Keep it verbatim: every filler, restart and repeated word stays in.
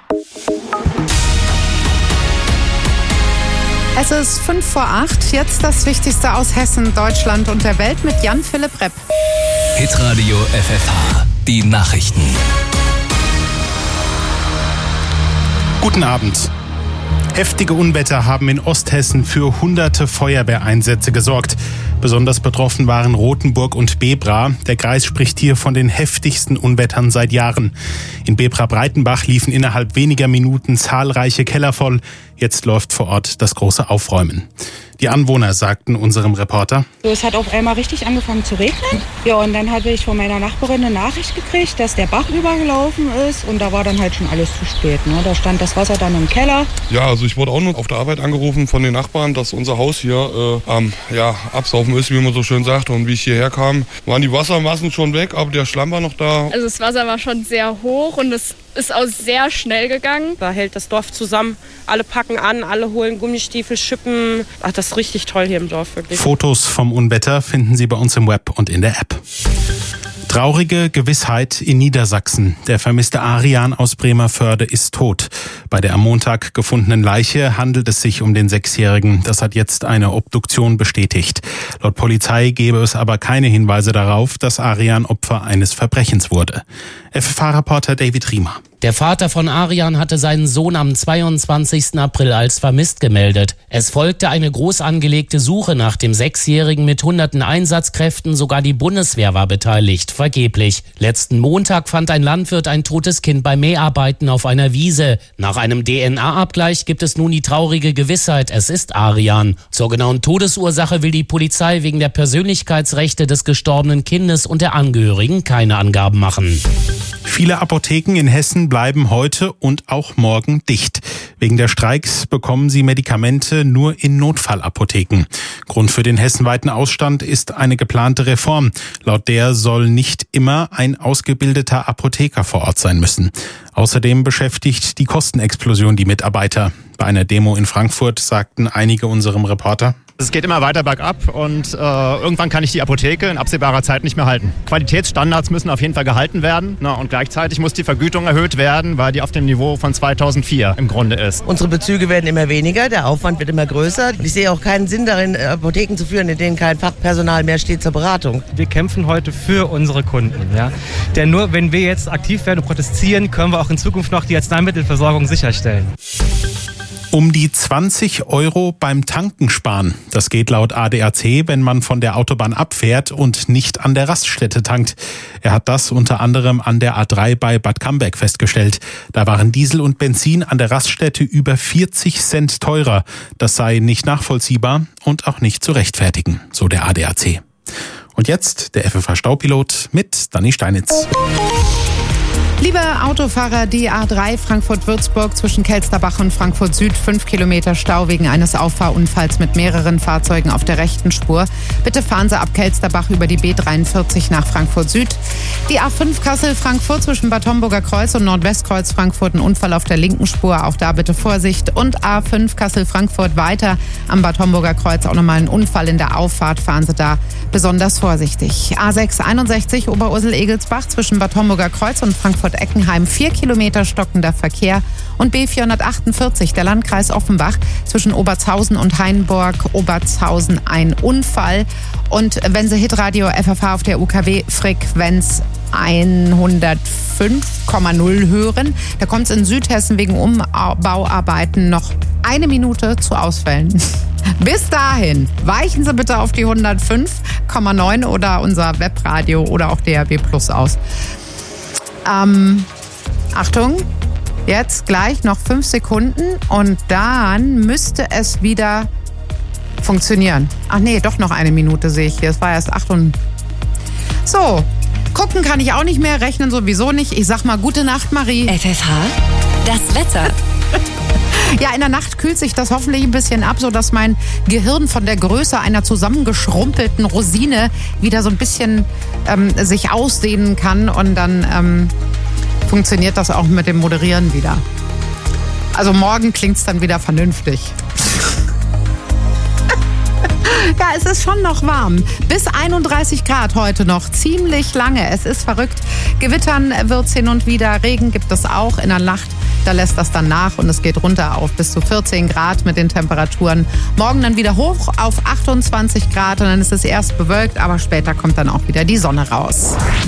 Es ist fünf vor acht. Jetzt das Wichtigste aus Hessen, Deutschland und der Welt mit Jan-Philipp Repp. Hitradio F F H. Die Nachrichten. Guten Abend. Heftige Unwetter haben in Osthessen für hunderte Feuerwehreinsätze gesorgt. Besonders betroffen waren Rothenburg und Bebra. Der Kreis spricht hier von den heftigsten Unwettern seit Jahren. In Bebra-Breitenbach liefen innerhalb weniger Minuten zahlreiche Keller voll. Jetzt läuft vor Ort das große Aufräumen. Die Anwohner sagten unserem Reporter: Es hat auf einmal richtig angefangen zu regnen. Ja, und dann habe ich von meiner Nachbarin eine Nachricht gekriegt, dass der Bach übergelaufen ist. Und da war dann halt schon alles zu spät. Ne? Da stand das Wasser dann im Keller. Ja, also ich wurde auch nur auf der Arbeit angerufen von den Nachbarn, dass unser Haus hier äh, am ja, Absaufen ist, wie man so schön sagt. Und wie ich hierher kam, waren die Wassermassen schon weg, aber der Schlamm war noch da. Also das Wasser war schon sehr hoch und es ist auch sehr schnell gegangen. Da hält das Dorf zusammen. Alle packen an, alle holen Gummistiefel, Schippen. Ach, das ist richtig toll hier im Dorf, wirklich. Fotos vom Unwetter finden Sie bei uns im Web und in der App. Traurige Gewissheit in Niedersachsen. Der vermisste Arian aus Bremervörde ist tot. Bei der am Montag gefundenen Leiche handelt es sich um den Sechsjährigen. Das hat jetzt eine Obduktion bestätigt. Laut Polizei gebe es aber keine Hinweise darauf, dass Arian Opfer eines Verbrechens wurde. F F H-Reporter David Riemer. Der Vater von Arian hatte seinen Sohn am zweiundzwanzigsten April als vermisst gemeldet. Es folgte eine groß angelegte Suche nach dem Sechsjährigen mit hunderten Einsatzkräften. Sogar die Bundeswehr war beteiligt. Vergeblich. Letzten Montag fand ein Landwirt ein totes Kind bei Mäharbeiten auf einer Wiese. Nach einem D N A-Abgleich gibt es nun die traurige Gewissheit, es ist Arian. Zur genauen Todesursache will die Polizei wegen der Persönlichkeitsrechte des gestorbenen Kindes und der Angehörigen keine Angaben machen. Viele Apotheken in Hessen bleiben heute und auch morgen dicht. Wegen der Streiks bekommen sie Medikamente nur in Notfallapotheken. Grund für den hessenweiten Ausstand ist eine geplante Reform. Laut der soll nicht immer ein ausgebildeter Apotheker vor Ort sein müssen. Außerdem beschäftigt die Kostenexplosion die Mitarbeiter. Bei einer Demo in Frankfurt sagten einige unserem Reporter: Es geht immer weiter bergab und äh, irgendwann kann ich die Apotheke in absehbarer Zeit nicht mehr halten. Qualitätsstandards müssen auf jeden Fall gehalten werden. Na, und gleichzeitig muss die Vergütung erhöht werden, weil die auf dem Niveau von zweitausendvier im Grunde ist. Unsere Bezüge werden immer weniger, der Aufwand wird immer größer. Ich sehe auch keinen Sinn darin, Apotheken zu führen, in denen kein Fachpersonal mehr steht zur Beratung. Wir kämpfen heute für unsere Kunden. Ja? Denn nur wenn wir jetzt aktiv werden und protestieren, können wir auch in Zukunft noch die Arzneimittelversorgung sicherstellen. Um die zwanzig Euro beim Tanken sparen. Das geht laut A D A C, wenn man von der Autobahn abfährt und nicht an der Raststätte tankt. Er hat das unter anderem an der A drei bei Bad Camberg festgestellt. Da waren Diesel und Benzin an der Raststätte über vierzig Cent teurer. Das sei nicht nachvollziehbar und auch nicht zu rechtfertigen, so der A D A C. Und jetzt der F F H-Staupilot mit Dani Steinitz. Liebe Autofahrer, die A drei Frankfurt-Würzburg zwischen Kelsterbach und Frankfurt Süd, fünf Kilometer Stau wegen eines Auffahrunfalls mit mehreren Fahrzeugen auf der rechten Spur. Bitte fahren Sie ab Kelsterbach über die B dreiundvierzig nach Frankfurt Süd. Die A fünf Kassel-Frankfurt zwischen Bad Homburger Kreuz und Nordwestkreuz Frankfurt, ein Unfall auf der linken Spur, auch da bitte Vorsicht. Und A fünf Kassel-Frankfurt weiter am Bad Homburger Kreuz, auch nochmal ein Unfall in der Auffahrt, fahren Sie da besonders vorsichtig. A sechs einundsechzig Oberursel-Egelsbach zwischen Bad Homburger Kreuz und Frankfurt Eckenheim, vier Kilometer stockender Verkehr. Und B vierhundertachtundvierzig, der Landkreis Offenbach, zwischen Obertshausen und Hainburg, Obertshausen ein Unfall. Und wenn Sie Hitradio F F H auf der U K W-Frequenz hundertfünf Komma null hören, da kommt es in Südhessen wegen Umbauarbeiten noch eine Minute zu Ausfällen. Bis dahin, weichen Sie bitte auf die hundertfünf Komma neun oder unser Webradio oder auch D A B Plus aus. Ähm, Achtung, jetzt gleich noch fünf Sekunden und dann müsste es wieder funktionieren. Ach nee, doch noch eine Minute sehe ich hier. Es war erst acht und... So, gucken kann ich auch nicht mehr, rechnen sowieso nicht. Ich sag mal gute Nacht, Marie. F F H, das Wetter. Ja, in der Nacht kühlt sich das hoffentlich ein bisschen ab, sodass mein Gehirn von der Größe einer zusammengeschrumpelten Rosine wieder so ein bisschen ähm, sich ausdehnen kann. Und dann ähm, funktioniert das auch mit dem Moderieren wieder. Also morgen klingt es dann wieder vernünftig. Ja, es ist schon noch warm. Bis einunddreißig Grad heute noch. Ziemlich lange. Es ist verrückt. Gewittern wird es hin und wieder. Regen gibt es auch. In der Nacht Da lässt das dann nach und es geht runter auf bis zu vierzehn Grad mit den Temperaturen. Morgen dann wieder hoch auf achtundzwanzig Grad und dann ist es erst bewölkt, aber später kommt dann auch wieder die Sonne raus.